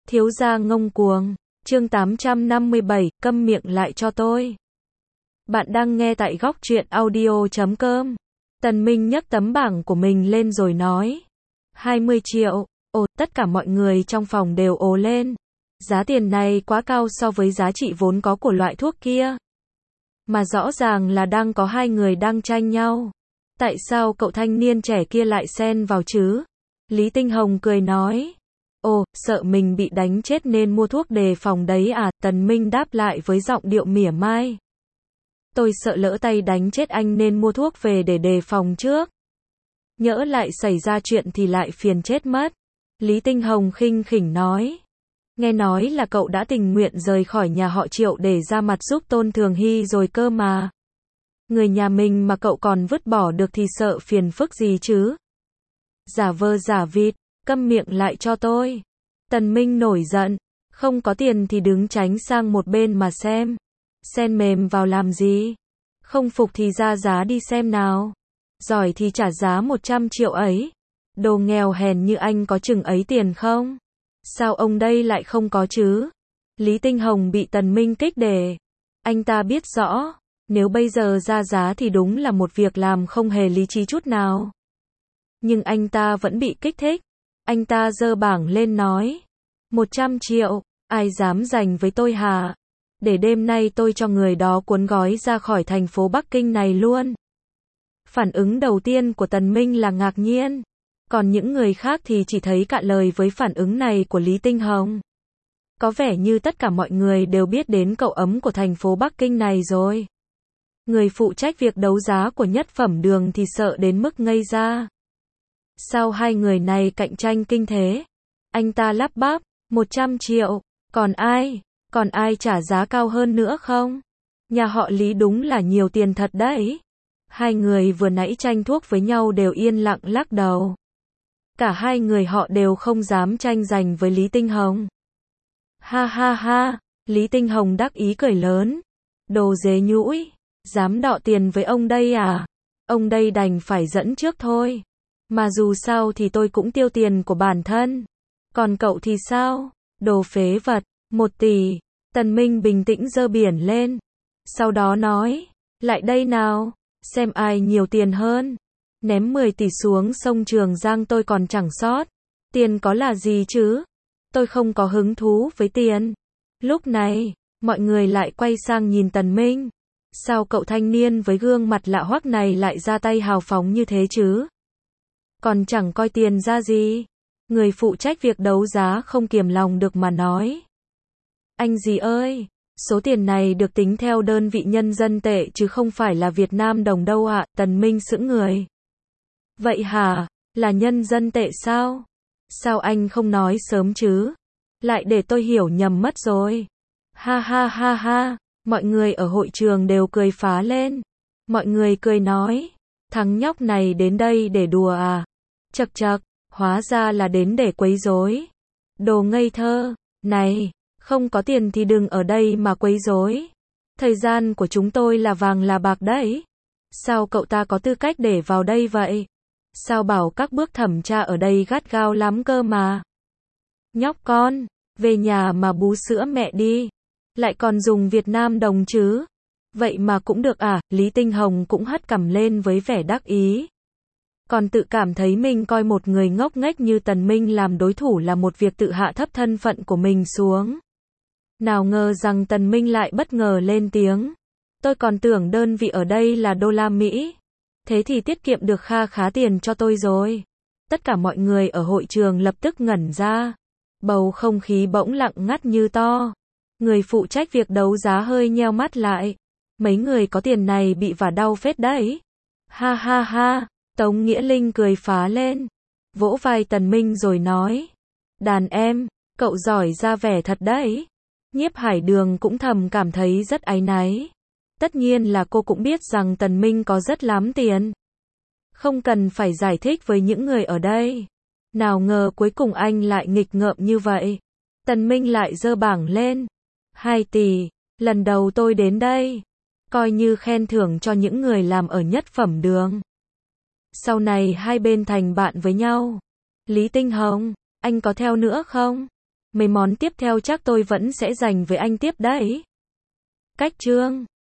Thiếu gia ngông cuồng. Chương 857, câm miệng lại cho tôi. Bạn đang nghe tại góc truyện audio.com. Tần Minh nhấc tấm bảng của mình lên rồi nói. 20 triệu. Ồ, tất cả mọi người trong phòng đều ồ lên. Giá tiền này quá cao so với giá trị vốn có của loại thuốc kia. Mà rõ ràng là đang có hai người đang tranh nhau. Tại sao cậu thanh niên trẻ kia lại xen vào chứ? Lý Tinh Hồng cười nói. Ồ, sợ mình bị đánh chết nên mua thuốc đề phòng đấy à? Tần Minh đáp lại với giọng điệu mỉa mai. Tôi sợ lỡ tay đánh chết anh nên mua thuốc về để đề phòng trước. Nhỡ lại xảy ra chuyện thì lại phiền chết mất. Lý Tinh Hồng khinh khỉnh nói. Nghe nói là cậu đã tình nguyện rời khỏi nhà họ Triệu để ra mặt giúp Tôn Thường Hy rồi cơ mà. Người nhà mình mà cậu còn vứt bỏ được thì sợ phiền phức gì chứ? Giả vờ giả vịt, câm miệng lại cho tôi. Tần Minh nổi giận, không có tiền thì đứng tránh sang một bên mà xem. Sen mềm vào làm gì? Không phục thì ra giá đi xem nào. Giỏi thì trả giá 100 triệu ấy. Đồ nghèo hèn như anh có chừng ấy tiền không? Sao ông đây lại không có chứ? Lý Tinh Hồng bị Tần Minh kích đề. Anh ta biết rõ, nếu bây giờ ra giá thì đúng là một việc làm không hề lý trí chút nào. Nhưng anh ta vẫn bị kích thích. Anh ta giơ bảng lên nói. 100 triệu, ai dám giành với tôi hả? Để đêm nay tôi cho người đó cuốn gói ra khỏi thành phố Bắc Kinh này luôn. Phản ứng đầu tiên của Tần Minh là ngạc nhiên. Còn những người khác thì chỉ thấy cạn lời với phản ứng này của Lý Tinh Hồng. Có vẻ như tất cả mọi người đều biết đến cậu ấm của thành phố Bắc Kinh này rồi. Người phụ trách việc đấu giá của Nhất Phẩm Đường thì sợ đến mức ngây ra. Sao hai người này cạnh tranh kinh thế? Anh ta lắp bắp, 100 triệu, còn ai trả giá cao hơn nữa không? Nhà họ Lý đúng là nhiều tiền thật đấy. Hai người vừa nãy tranh thuốc với nhau đều yên lặng lắc đầu. Cả hai người họ đều không dám tranh giành với Lý Tinh Hồng. Ha ha ha, Lý Tinh Hồng đắc ý cười lớn. Đồ dế nhũi, dám đọ tiền với ông đây à? Ông đây đành phải dẫn trước thôi. Mà dù sao thì tôi cũng tiêu tiền của bản thân. Còn cậu thì sao? Đồ phế vật, 1 tỷ. Tần Minh bình tĩnh giơ biển lên. Sau đó nói, lại đây nào, xem ai nhiều tiền hơn. Ném 10 tỷ xuống sông Trường Giang tôi còn chẳng sót. Tiền có là gì chứ? Tôi không có hứng thú với tiền. Lúc này, mọi người lại quay sang nhìn Tần Minh. Sao cậu thanh niên với gương mặt lạ hoắc này lại ra tay hào phóng như thế chứ? Còn chẳng coi tiền ra gì. Người phụ trách việc đấu giá không kiềm lòng được mà nói. Anh gì ơi, số tiền này được tính theo đơn vị nhân dân tệ chứ không phải là Việt Nam đồng đâu ạ. Tần Minh sững người. Vậy hả, là nhân dân tệ sao? Sao anh không nói sớm chứ? Lại để tôi hiểu nhầm mất rồi. Ha ha ha ha, mọi người ở hội trường đều cười phá lên. Mọi người cười nói, thằng nhóc này đến đây để đùa à? Chậc chậc, hóa ra là đến để quấy rối. Đồ ngây thơ, này, không có tiền thì đừng ở đây mà quấy rối. Thời gian của chúng tôi là vàng là bạc đấy. Sao cậu ta có tư cách để vào đây vậy? Sao bảo các bước thẩm tra ở đây gắt gao lắm cơ mà. Nhóc con, về nhà mà bú sữa mẹ đi. Lại còn dùng Việt Nam đồng chứ? Vậy mà cũng được à? Lý Tinh Hồng cũng hất cằm lên với vẻ đắc ý. Còn tự cảm thấy mình coi một người ngốc nghếch như Tần Minh làm đối thủ là một việc tự hạ thấp thân phận của mình xuống. Nào ngờ rằng Tần Minh lại bất ngờ lên tiếng. Tôi còn tưởng đơn vị ở đây là đô la Mỹ. Thế thì tiết kiệm được kha khá tiền cho tôi rồi. Tất cả mọi người ở hội trường lập tức ngẩn ra. Bầu không khí bỗng lặng ngắt như to. Người phụ trách việc đấu giá hơi nheo mắt lại. Mấy người có tiền này bị vả đau phết đấy. Ha ha ha, Tống Nghĩa Linh cười phá lên. Vỗ vai Tần Minh rồi nói. Đàn em, cậu giỏi ra vẻ thật đấy. Nhiếp Hải Đường cũng thầm cảm thấy rất áy náy. Tất nhiên là cô cũng biết rằng Tần Minh có rất lắm tiền. Không cần phải giải thích với những người ở đây. Nào ngờ cuối cùng anh lại nghịch ngợm như vậy. Tần Minh lại giơ bảng lên. 2 tỷ, lần đầu tôi đến đây. Coi như khen thưởng cho những người làm ở Nhất Phẩm Đường. Sau này hai bên thành bạn với nhau. Lý Tinh Hồng, anh có theo nữa không? Mấy món tiếp theo chắc tôi vẫn sẽ dành với anh tiếp đấy. Cách chương